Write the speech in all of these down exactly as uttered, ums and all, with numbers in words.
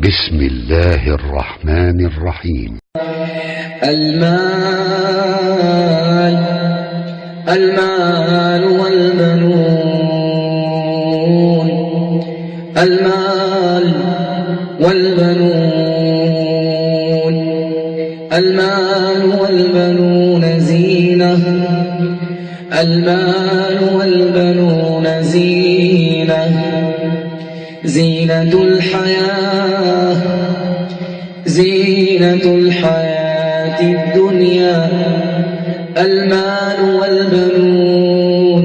بسم الله الرحمن الرحيم. المال المال والبنون المال والبنون المال والبنون زينة المال والبنون زينة زينة الحياة زينة الحياة الدنيا. المال والبنون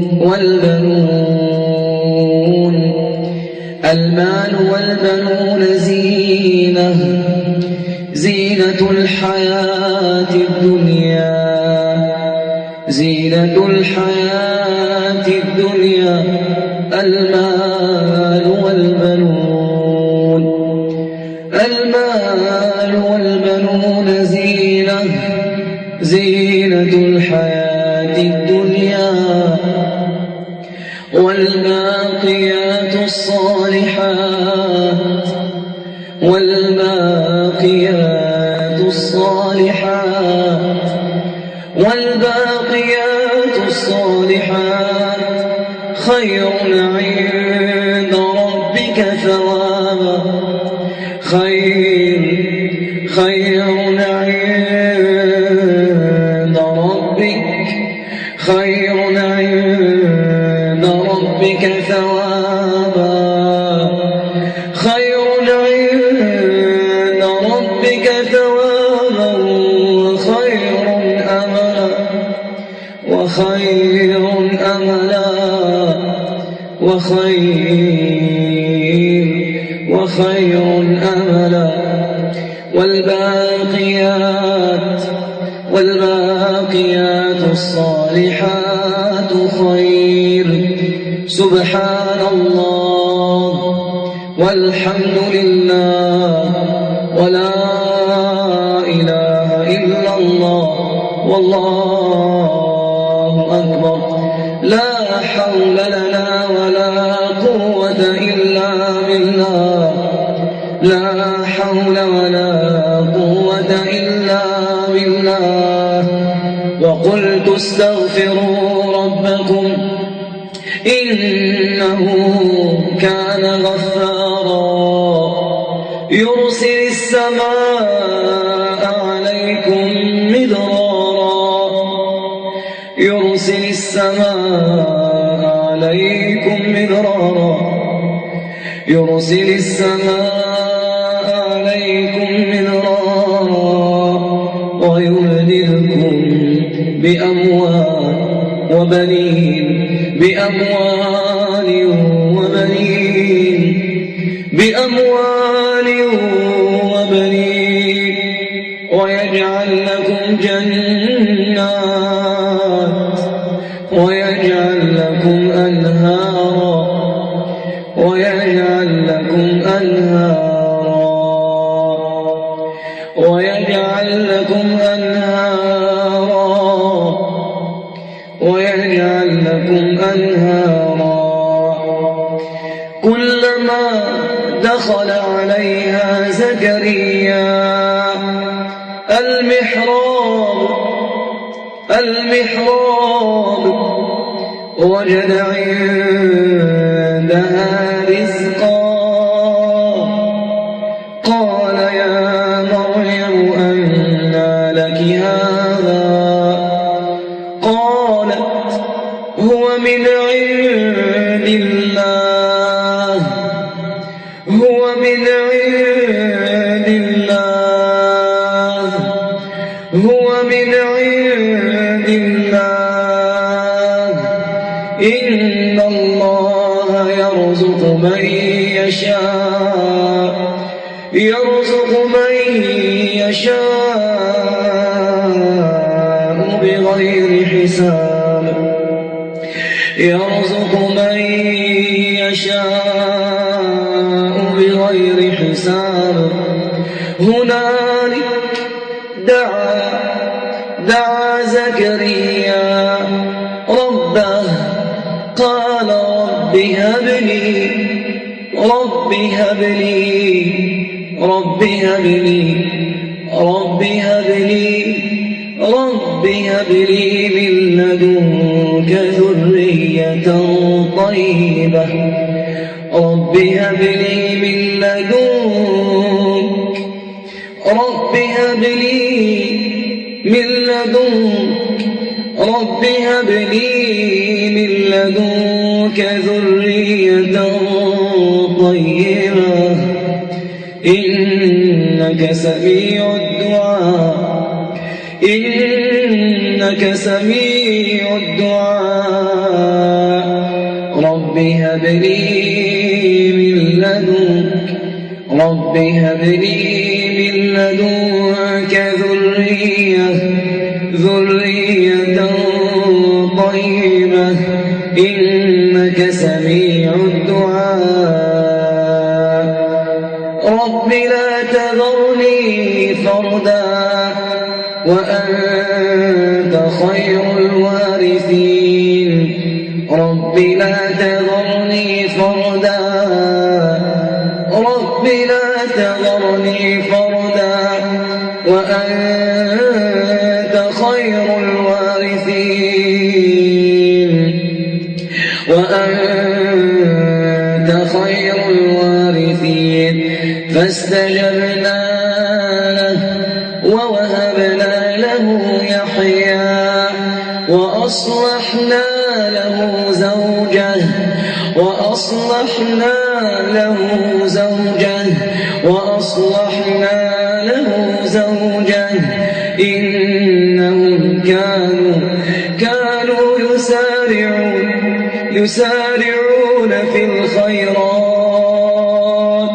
والبنون المال والبنون زينة زينة الحياة الدنيا زينة الحياة الدنيا. المال والبنون المال والبنون زينة زينة الحياة الدنيا. والباقيات الصالحات والباقيات الصالحات والباقيات الصالحات خير عند ربك ثوابا خير خير عند ربك خير عند ربك ثوابا خير عند ربك ثوابا وخير أملا وخير أملا وخير وخير أملا. والباقيات والباقيات الصالحات خير. سبحان الله والحمد لله ولا إله إلا الله والله أكبر. لا حول لنا ولا قوة إلا بالله لا حول ولا قوة إلا بالله. وقلت استغفروا ربكم إنه كان غفارا يرسل السماء عليكم مدرارا يرسل السماء عليكم مدرارا يرسل السماء عليكم مدرارا ويمددكم بأموال وبنين بأموال وبنين بأموال وبنين ويجعل لكم جنات ويجعل لكم أنهارا ويجعل لكم أنهارا ويجعل لكم أنهارا ويجعل لكم أنهارا. كلما دخل عليها زكريا المحراب المحراب وجد عندها رزقا قال يا مريم أنى لك هذا قالت هو من عند الله هو من عند الله هو من عند الله إن الله يرزق من يشاء يرزق من يشاء بغير حساب يرزق من يشاء بغير حساب. هنالك دعا دعا زكريا ربه قال رب هب لي رب هب لي رب هب لي رب هب لي رب هب لي من لدنك ذرية طيبة رب هب لي من لدنك رب هب لي من لدنك رب هب لي من لدنك ذرية طيبة إنك سميع الدعاء إنك سميع الدعاء رب هب لي من لدنك رب هب لي من لدنك ذرية ذرية طيبة إنك سميع الدعاء رب لا تذرني فردا وأنت خير الوارثين رب لا تذرني فردا رب لا تذرني فردا وأنت خير الوارثين وأنت خير الوارثين فاستجبنا له ووهبنا له يحيى وأصلحنا له زوجه وأصلحنا له زوجه وأصلحنا له زوجه إنهم كانوا كانوا يسارعون يسارعون في الخيرات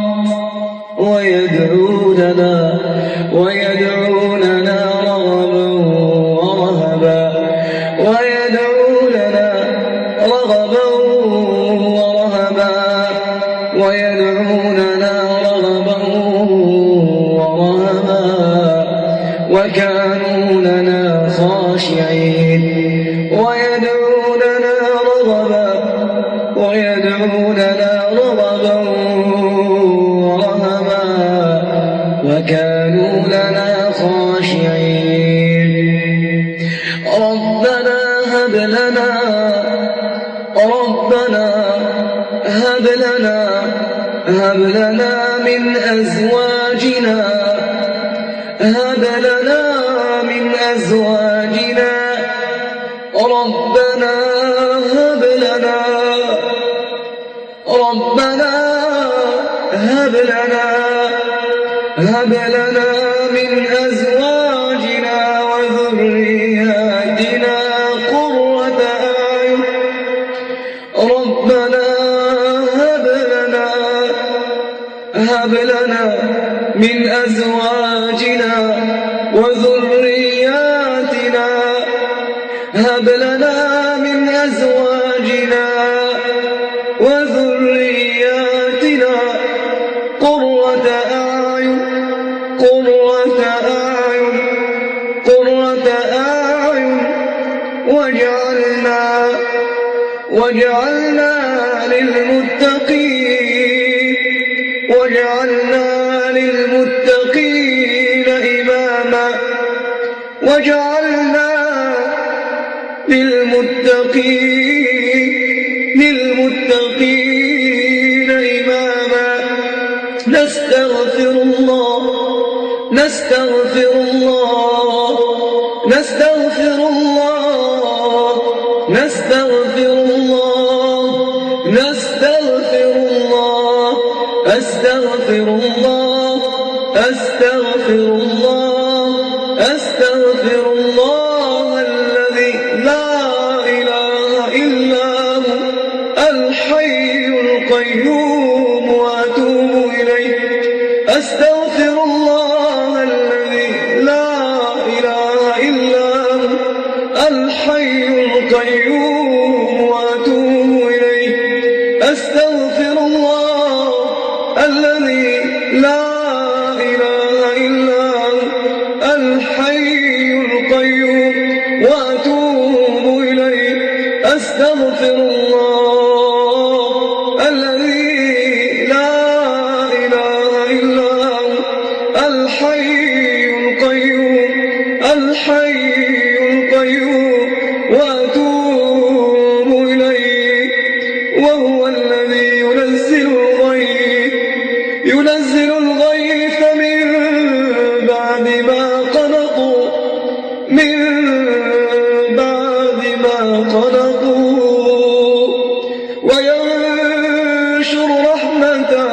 ويدعوننا ويدعوننا رغبا ورهبا ويدعوننا رغبا ورهبا ويدعوننا رغبا ورهبا وكانوا لنا خاشعين ويدعوننا رغبا ويدعوننا رغبا ورهبا وكانوا لنا خاشعين ربنا هب لنا ربنا هب لنا هب لنا من أزواجنا هب لنا من أزواجنا ربنا هب لنا ربنا هب لنا هب لنا من أزواجنا وذرياتنا قرة أعين ربنا هب لنا هب لنا من أزواجنا وذرياتنا هب لنا من أزواجنا وذرياتنا قرة أعين قرة أعين قرة أعين واجعلنا واجعلنا للمتقين واجعلنا للمتقين إماما واجعلنا للمتقين للمتقين إماما نستغفر الله نستغفر الله نستغفر الله نستغفر الله نستغفر الله أستغفر الله أستغفر الله أستغفر الله الذي لا إله إلا هو الحي القيوم وأتوب إليه أستغفر الله الذي لا إله إلا هو الحي القيوم وأتوب إليه أستغفر الله الذي لا إله إلا هو الحي القيوم ينزل الغيث من بعد ما قنطوا من بعد ما قنطوا وينشر رحمته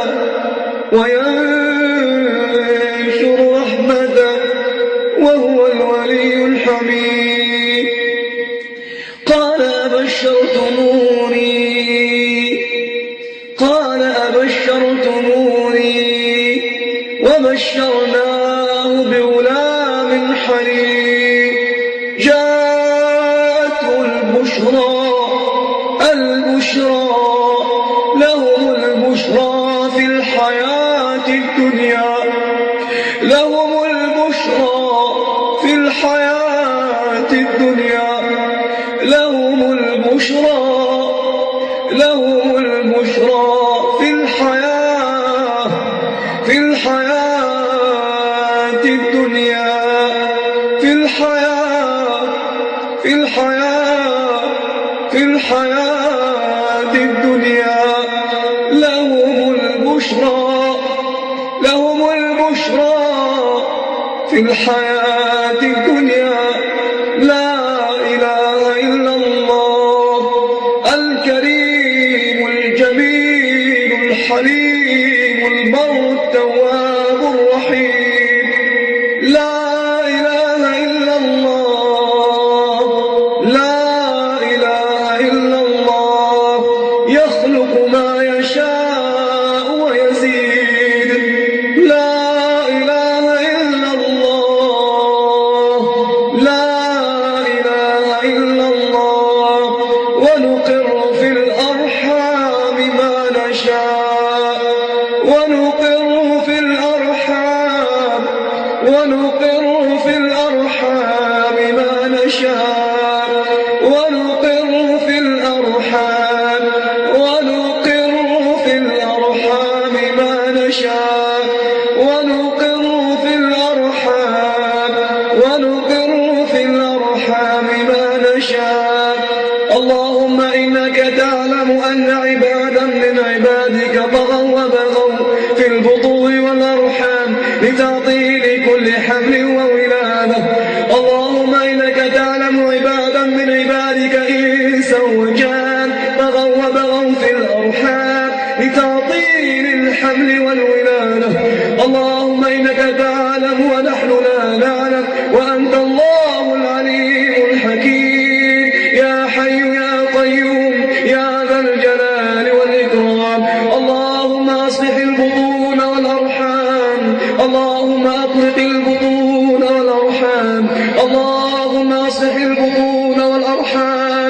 وينشر رحمته وهو الولي الحميد. قال أبشرتموني قال أبشرتموني وبشرناه بغلام حليم. جاءته البشرى البشرى لهم البشرى في الحياة الدنيا لهم البشرى في الحياة الدنيا لهم البشرى لهم البشرى في الحياة في الحياة الدنيا في الحياة في الحياة في الحياة الدنيا لهم البشرى لهم البشرى في الحياة الدنيا. لا إله إلا الله الكريم الجميل الحليم البر التواب الرحيم. لا إله إلا الله لا إله إلا الله يخلق ما يشاء ويزيد. لا إله إلا الله لا إله إلا الله ونقر في الأرحام ما نشاء ونقر في الأرحام ونقر في الأرحام ما نشاء ونقر في الأرحام ونقر في الأرحام ما نشاء ونقر في الأرحام ونقر في الأرحام ما نشاء. اللهم إنك تعلم أن عبادا من عبادك طغوا وبغوا في البطون والأرحام لتعطيل كل حمل وولادة. اللهم إنك تعلم عبادا من عبادك إنسا وجان طغوا وبغوا في الأرحام لتعطيل الحمل والولادة. اللهم إنك تعلم ونحن لا نعلم وأنت الله العليم الحكيم. يا حي يا قيوم يا ذا الجلال والإكرام. اللهم أصلح البطون والأرحام اللهم أطلق البطون والأرحام اللهم أصلح البطون والأرحام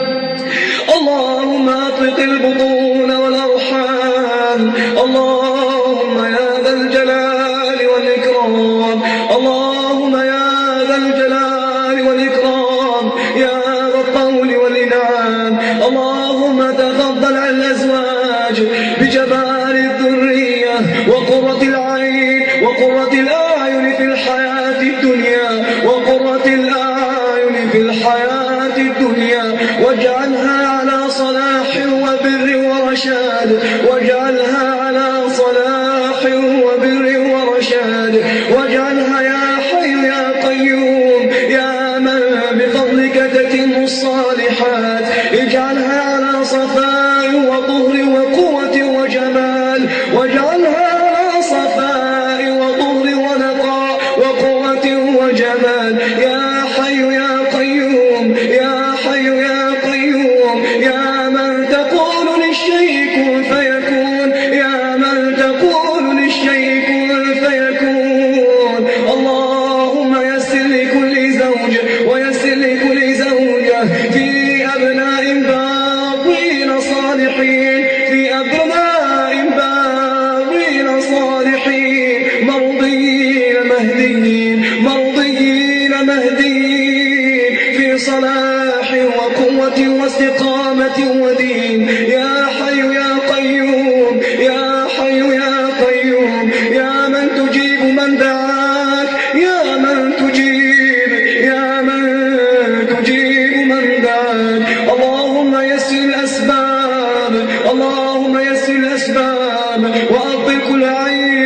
اللهم أطلق البطون والأرحام. اللهم يا ذا الجلال والإكرام اللهم يا ذا الجلال والإكرام يا ذا الطول والإنعام. اللهم تفضل على الأزواج بجمال الذرية وقرة العين وقرة الأعين في الحياة الدنيا وقرة الأعين في الحياة الدنيا واجعلها على صلاح وبر ورشاد واجعلها على صلاح وبر ورشاد واجعلها يا حي يا قيوم يا من بفضلك تتم الصالحات. اجعلها على صفاء وطهر وقوة وجمال واجعلها على صفاء وطهر ونقاء وقوة وجمال. يا حي يا قيوم يا حي يا قيوم يا من تقول للشيء كن فيكون يا من تقول للشيء كن فيكون. اللهم يسر لكل زوج ويسر لكل زوجة في أبناء باقين صالحين في أبناء باقين صالحين مرضيين مهديين مرضيين مهديين في صلاح وقوة واستقامة ودين. يا حي يا قيوم يا حي يا قيوم يا من تجيب من دعاك يا من تجيب يا من تجيب من دعاك. اللهم يسر الأسباب اللهم يسر الأسباب وأبطل كل عين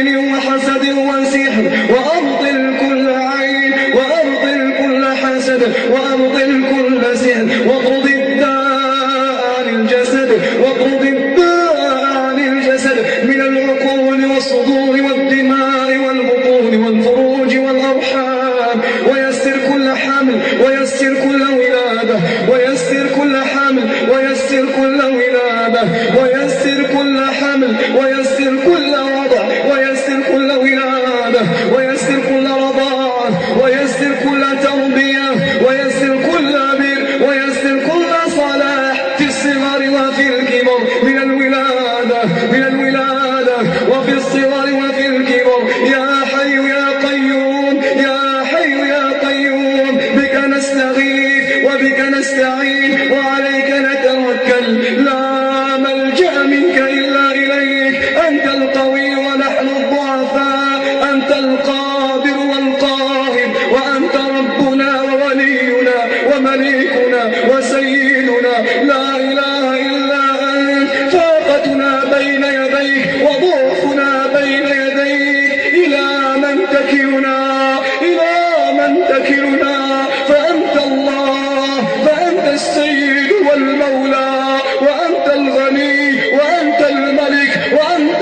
يا حي يا قيوم يا حي يا قيوم بك نستغيث وبك نستعين وعليك نتوكل لا ملجأ منك إلا إليك أنت القوي ونحن الضعفاء أنت القادر والقاهر وأنت ربنا وولينا ومليكنا وسيدنا لا إله إلا أنت فاقتنا بين يديك وضعفنا بين يديك إلى من تكلنا إلى من تكلنا فأنت الله فأنت السيد والمولى وأنت الغني وأنت الملك وأنت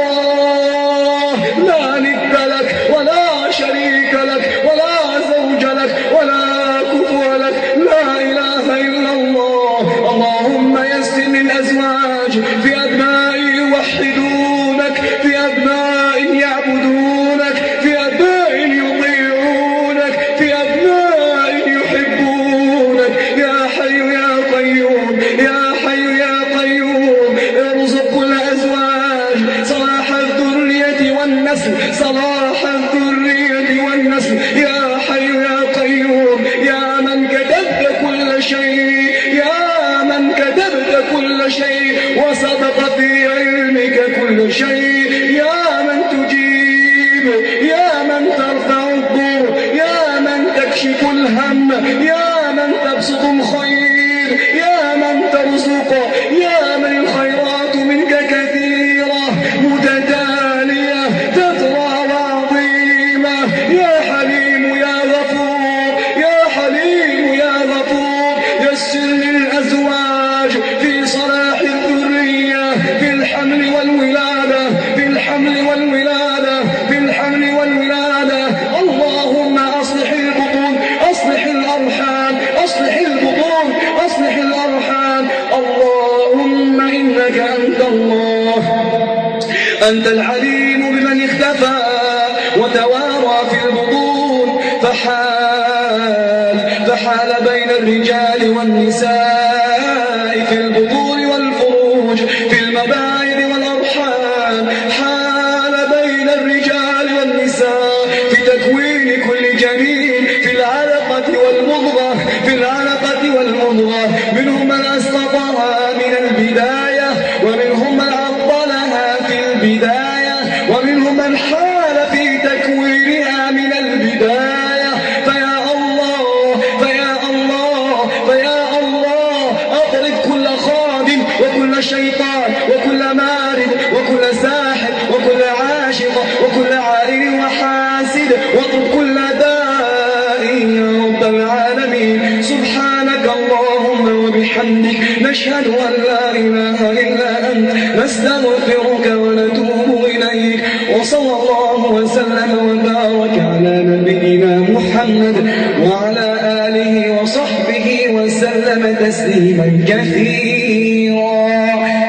الله لا ند لك ولا شريك لك ولا زوج لك ولا كفو لك لا إله إلا الله اللهم يسر للأزواج في أبناء يوحدونك في أبناء يعبدونك في أبناء يطيعونك في أبناء يحبونك يا حي يا قيوم يا حي يا قيوم ارزق الأزواج صلاح الذرية والنسل صلاح الذرية والنسل يا حي يا قيوم يا من كتبت كل شيء يا من كتبت كل شيء وصدق في علمك كل شيء يا من تجيب يا من ترفع الضر يا من تكشف الهم يا من تبسط الخير يا من ترزق يا من الخيرات منك كثيرة متتالية تترى وعظيمة يا حليم يا غفور يا حليم يا غفور يسر للأزواج في صلاح الذرية في الحمل والولادة في الحمل والولادة في الحمل والولادة اللهم أصلح البطون أصلح الأرحام أصلح البطون أصلح الأرحام اللهم إنك أنت الله أنت العليم بمن اختفى وتوارى في البطون فحال فحال بين الرجال والنساء في البطون والفروج في المبايض والأرحام حال بين الرجال والنساء في تكوين كل جنين في العلقة والمضغة في العلقة والمضغة منهم من أسقطها من البداية ومنهم من عطلها في البداية ومنهم من حال في تكوينها من البداية فيا الله فيا الله فيا الله أطرد كل خادم وكل شيطان وكل مارد وكل ساحر وكل عاشق وكل عائل وحاسد واطرد كل داء يا رب العالمين سبحانك اللهم وبحمدك نشهد أن لا إله إلا أنت نستغفرك ونتوب إليك وصلى الله وسلم وبارك على نبينا محمد وعلى آله وصحبه وسلم تسليما كثيرا.